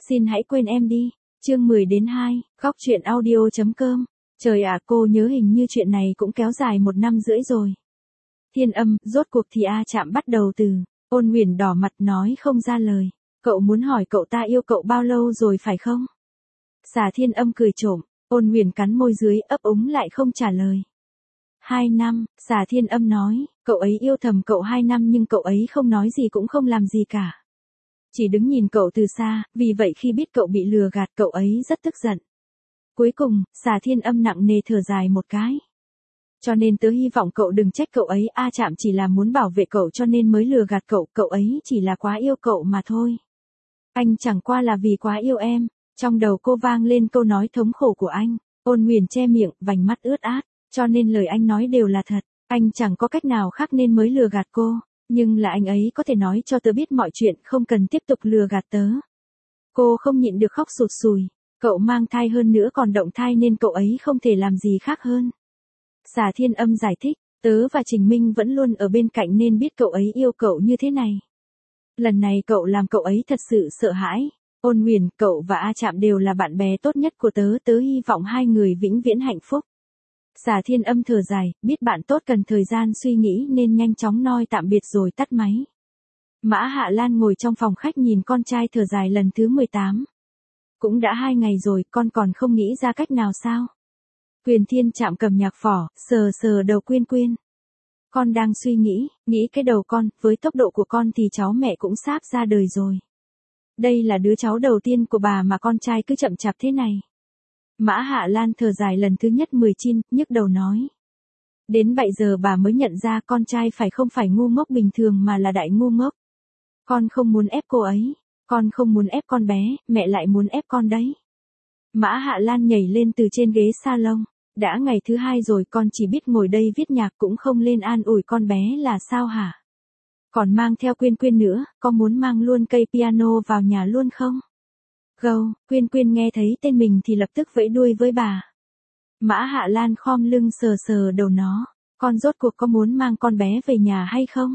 Xin hãy quên em đi. Chương 10 đến 2, góc truyện audio.com. Trời ạ, cô nhớ hình như chuyện này cũng kéo dài 1 năm rưỡi rồi. Thiên Âm, rốt cuộc thì A Trạm bắt đầu từ. Ôn Huyền đỏ mặt nói không ra lời. Cậu muốn hỏi cậu ta yêu cậu bao lâu rồi phải không? Xà Thiên Âm cười trộm. Ôn Huyền cắn môi dưới ấp úng lại không trả lời. 2 năm, Xà Thiên Âm nói, cậu ấy yêu thầm cậu 2 năm nhưng cậu ấy không nói gì cũng không làm gì cả. Chỉ đứng nhìn cậu từ xa, vì vậy khi biết cậu bị lừa gạt cậu ấy rất tức giận. Cuối cùng, Xà Thiên Âm nặng nề thở dài một cái. Cho nên tớ hy vọng cậu đừng trách cậu ấy, A Trạm chỉ là muốn bảo vệ cậu cho nên mới lừa gạt cậu, cậu ấy chỉ là quá yêu cậu mà thôi. Anh chẳng qua là vì quá yêu em. Trong đầu cô vang lên câu nói thống khổ của anh. Ôn Huyền che miệng, vành mắt ướt át, cho nên lời anh nói đều là thật. Anh chẳng có cách nào khác nên mới lừa gạt cô. Nhưng là anh ấy có thể nói cho tớ biết mọi chuyện, không cần tiếp tục lừa gạt tớ. Cô không nhịn được khóc sụt sùi. Cậu mang thai hơn nữa còn động thai nên cậu ấy không thể làm gì khác hơn. Xà Thiên Âm giải thích, tớ và Trình Minh vẫn luôn ở bên cạnh nên biết cậu ấy yêu cậu như thế này. Lần này cậu làm cậu ấy thật sự sợ hãi. Ôn Huyền, cậu và A Trạm đều là bạn bè tốt nhất của tớ, tớ hy vọng hai người vĩnh viễn hạnh phúc. Xà Thiên Âm thở dài, biết bạn tốt cần thời gian suy nghĩ nên nhanh chóng nói tạm biệt rồi tắt máy. Mã Hạ Lan ngồi trong phòng khách nhìn con trai thở dài lần thứ 18. Cũng đã 2 ngày rồi, con còn không nghĩ ra cách nào sao? Quyền Thiên Trạm cầm nhạc phỏ, sờ sờ đầu Quyên Quyên. Con đang suy nghĩ cái đầu con, với tốc độ của con thì cháu mẹ cũng sắp ra đời rồi. Đây là đứa cháu đầu tiên của bà mà con trai cứ chậm chạp thế này. Mã Hạ Lan thở dài lần thứ nhất 19, nhức đầu nói. Đến bây giờ bà mới nhận ra con trai không phải ngu ngốc bình thường mà là đại ngu ngốc. Con không muốn ép cô ấy. Con không muốn ép con bé, mẹ lại muốn ép con đấy. Mã Hạ Lan nhảy lên từ trên ghế salon. Đã ngày thứ 2 rồi con chỉ biết ngồi đây viết nhạc cũng không lên an ủi con bé là sao hả? Còn mang theo Quyên Quyên nữa, có muốn mang luôn cây piano vào nhà luôn không? Gâu, Quyên Quyên nghe thấy tên mình thì lập tức vẫy đuôi với bà. Mã Hạ Lan khom lưng sờ sờ đầu nó, con rốt cuộc có muốn mang con bé về nhà hay không?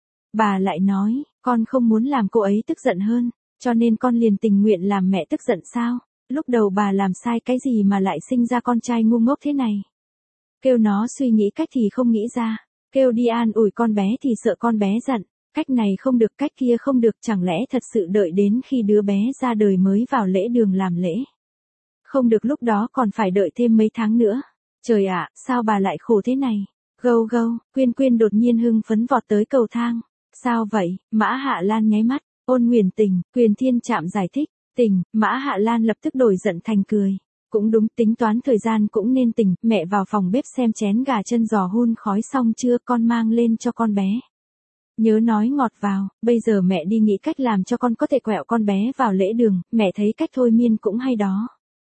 Bà lại nói, con không muốn làm cô ấy tức giận hơn, cho nên con liền tình nguyện làm mẹ tức giận sao? Lúc đầu bà làm sai cái gì mà lại sinh ra con trai ngu ngốc thế này? Kêu nó suy nghĩ cách thì không nghĩ ra, kêu đi an ủi con bé thì sợ con bé giận, cách này không được cách kia không được, chẳng lẽ thật sự đợi đến khi đứa bé ra đời mới vào lễ đường làm lễ? Không được, lúc đó còn phải đợi thêm mấy tháng nữa. Trời ạ, sao bà lại khổ thế này? Gâu gâu, Quyên Quyên đột nhiên hưng phấn vọt tới cầu thang. Sao vậy? Mã Hạ Lan nháy mắt. Ôn Huyền tỉnh, Quyền Thiên Trạm giải thích. Tỉnh, Mã Hạ Lan lập tức đổi giận thành cười. Cũng đúng, tính toán thời gian cũng nên tỉnh, mẹ vào phòng bếp xem chén gà chân giò hun khói xong chưa, con mang lên cho con bé. Nhớ nói ngọt vào, bây giờ mẹ đi nghĩ cách làm cho con có thể quẹo con bé vào lễ đường, mẹ thấy cách thôi miên cũng hay đó.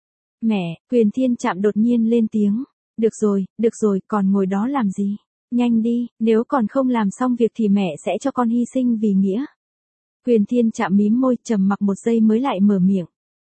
Mẹ, Quyền Thiên Trạm đột nhiên lên tiếng. Được rồi, còn ngồi đó làm gì? Nhanh đi, nếu còn không làm xong việc thì mẹ sẽ cho con hy sinh vì nghĩa. Quyền Thiên Trạm mím môi, trầm mặc 1 giây mới lại mở miệng.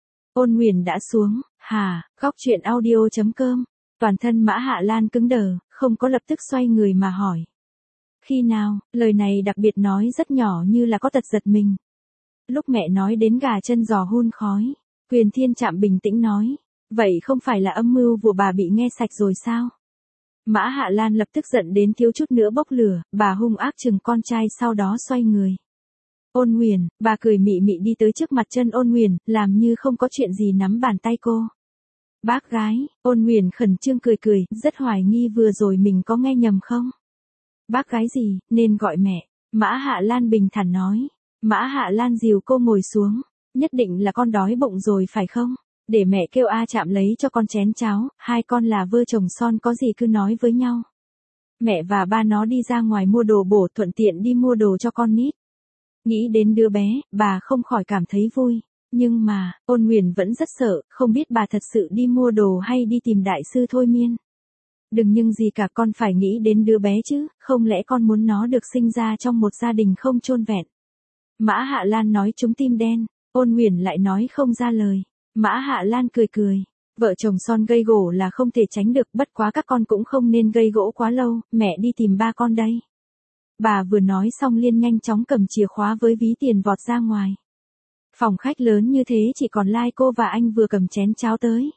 Ôn Huyền đã xuống, góc truyện audio.com. Toàn thân Mã Hạ Lan cứng đờ, không có lập tức xoay người mà hỏi. Khi nào? Lời này đặc biệt nói rất nhỏ như là có tật giật mình. Lúc mẹ nói đến gà chân giò hun khói, Quyền Thiên Trạm bình tĩnh nói. Vậy không phải là âm mưu của bà bị nghe sạch rồi sao? Mã Hạ Lan lập tức giận đến thiếu chút nữa bốc lửa, bà hung ác chừng con trai sau đó xoay người. Ôn Huyền, bà cười mị mị đi tới trước mặt chân Ôn Huyền, làm như không có chuyện gì nắm bàn tay cô. Bác gái, Ôn Huyền khẩn trương cười, rất hoài nghi vừa rồi mình có nghe nhầm không? Bác gái gì, nên gọi mẹ. Mã Hạ Lan bình thản nói. Mã Hạ Lan dìu cô ngồi xuống. Nhất định là con đói bụng rồi phải không? Để mẹ kêu A Trạm lấy cho con chén cháo, hai con là vợ chồng son có gì cứ nói với nhau. Mẹ và ba nó đi ra ngoài mua đồ bổ, thuận tiện đi mua đồ cho con nít. Nghĩ đến đứa bé, bà không khỏi cảm thấy vui. Nhưng mà, Ôn Huyền vẫn rất sợ, không biết bà thật sự đi mua đồ hay đi tìm đại sư thôi miên. Đừng nhưng gì cả, con phải nghĩ đến đứa bé chứ, không lẽ con muốn nó được sinh ra trong một gia đình không chôn vẹn. Mã Hạ Lan nói trúng tim đen, Ôn Huyền lại nói không ra lời. Mã Hạ Lan cười. Vợ chồng son gây gổ là không thể tránh được, bất quá các con cũng không nên gây gỗ quá lâu, mẹ đi tìm ba con đây. Bà vừa nói xong liền nhanh chóng cầm chìa khóa với ví tiền vọt ra ngoài. Phòng khách lớn như thế chỉ còn lại cô và anh vừa cầm chén cháo tới.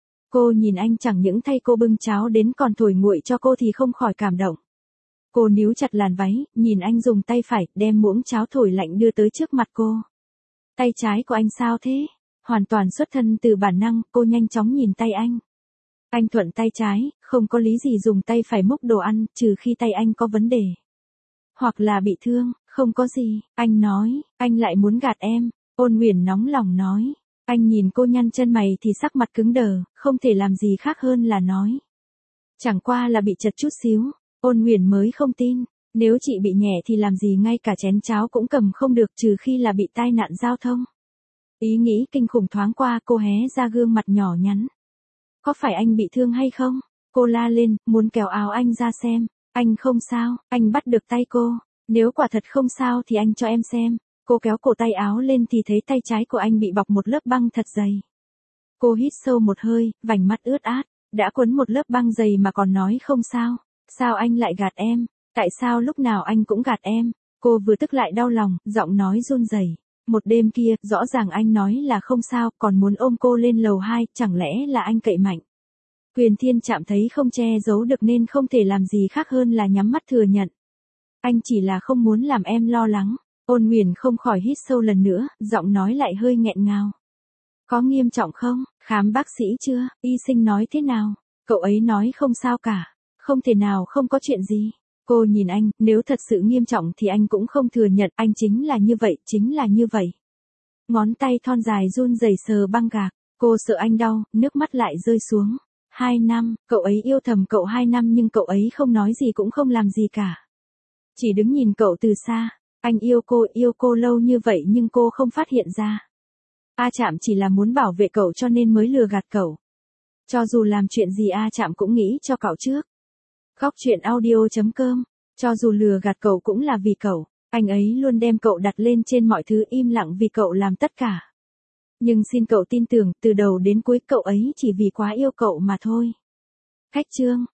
Cô nhìn anh chẳng những thay cô bưng cháo đến còn thổi nguội cho cô thì không khỏi cảm động. Cô níu chặt làn váy, nhìn anh dùng tay phải đem muỗng cháo thổi lạnh đưa tới trước mặt cô. Tay trái của anh sao thế? Hoàn toàn xuất thân từ bản năng, cô nhanh chóng nhìn tay anh. Anh thuận tay trái, không có lý gì dùng tay phải múc đồ ăn, trừ khi tay anh có vấn đề. Hoặc là bị thương, không có gì, anh nói, anh lại muốn gạt em. Ôn Huyền nóng lòng nói. Anh nhìn cô nhăn chân mày thì sắc mặt cứng đờ, không thể làm gì khác hơn là nói. Chẳng qua là bị chật chút xíu. Ôn Huyền mới không tin, nếu chị bị nhẹ thì làm gì ngay cả chén cháo cũng cầm không được trừ khi là bị tai nạn giao thông. Ý nghĩ kinh khủng thoáng qua cô hé ra gương mặt nhỏ nhắn. Có phải anh bị thương hay không? Cô la lên, muốn kéo áo anh ra xem. Anh không sao, anh bắt được tay cô. Nếu quả thật không sao thì anh cho em xem. Cô kéo cổ tay áo lên thì thấy tay trái của anh bị bọc một lớp băng thật dày. Cô hít sâu một hơi, vành mắt ướt át. Đã quấn một lớp băng dày mà còn nói không sao. Sao anh lại gạt em? Tại sao lúc nào anh cũng gạt em? Cô vừa tức lại đau lòng, giọng nói run rẩy. Một đêm kia, rõ ràng anh nói là không sao, còn muốn ôm cô lên lầu 2, chẳng lẽ là anh cậy mạnh. Quyền Thiên Trạm thấy không che giấu được nên không thể làm gì khác hơn là nhắm mắt thừa nhận. Anh chỉ là không muốn làm em lo lắng. Ôn Huyền không khỏi hít sâu lần nữa, giọng nói lại hơi nghẹn ngào. Có nghiêm trọng không? Khám bác sĩ chưa? Y sinh nói thế nào? Cậu ấy nói không sao cả. Không thể nào không có chuyện gì. Cô nhìn anh, nếu thật sự nghiêm trọng thì anh cũng không thừa nhận, anh chính là như vậy, chính là như vậy. Ngón tay thon dài run rẩy sờ băng gạc, cô sợ anh đau, nước mắt lại rơi xuống. 2 năm, cậu ấy yêu thầm cậu 2 năm nhưng cậu ấy không nói gì cũng không làm gì cả. Chỉ đứng nhìn cậu từ xa, anh yêu cô lâu như vậy nhưng cô không phát hiện ra. A Trạm chỉ là muốn bảo vệ cậu cho nên mới lừa gạt cậu. Cho dù làm chuyện gì A Trạm cũng nghĩ cho cậu trước. Góc truyện audio.com, cho dù lừa gạt cậu cũng là vì cậu, anh ấy luôn đem cậu đặt lên trên mọi thứ im lặng vì cậu làm tất cả. Nhưng xin cậu tin tưởng, từ đầu đến cuối cậu ấy chỉ vì quá yêu cậu mà thôi. Khách chương.